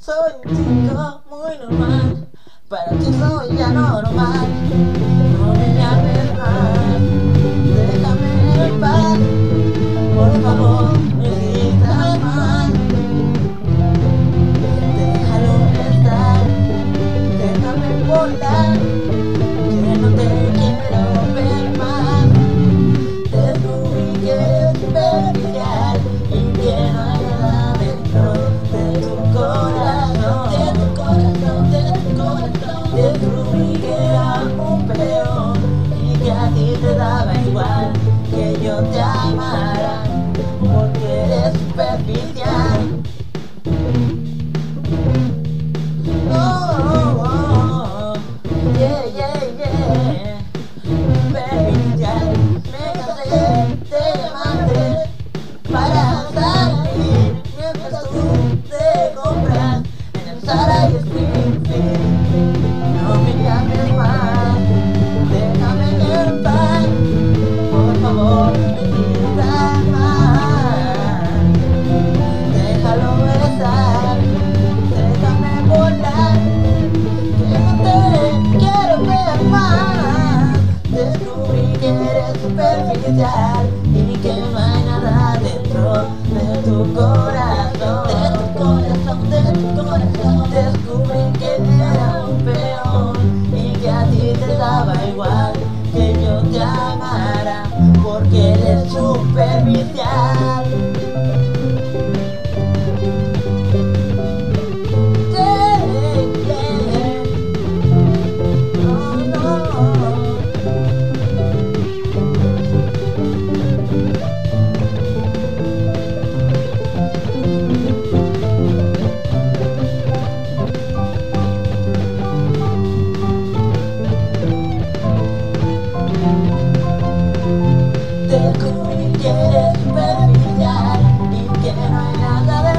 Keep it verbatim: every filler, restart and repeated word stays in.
Soy un chico muy normal, para ti soy ya normal. No me llames más, déjame en paz, por favor, necesitas más. Déjalo estar, déjame volar, que no te quiero ver más. Descubrí que eres superficial y que no hay nada dentro de tu corazón, de tu corazón, de tu corazón. Descubrí que era un peón y que a ti te daba igual que yo te amara, porque eres superficial. Oh, oh, oh, yeah, yeah, yeah. Superficial, me cansé de llamarte para salir mientras tú te compras en el Zara y Springfield. No me llames más, déjame en paz, por favor, necesitas más. Déjalo estar, déjame volar, que no te quiero ver más. Descubrí que eres superficial y que no hay nada dentro de tu corazón, de tu corazón, de tu corazón. Descubrí que era un peón y que a ti te daba igual que yo te amara, porque eres superficial. Descubrí que eres superficial y que no hay nada de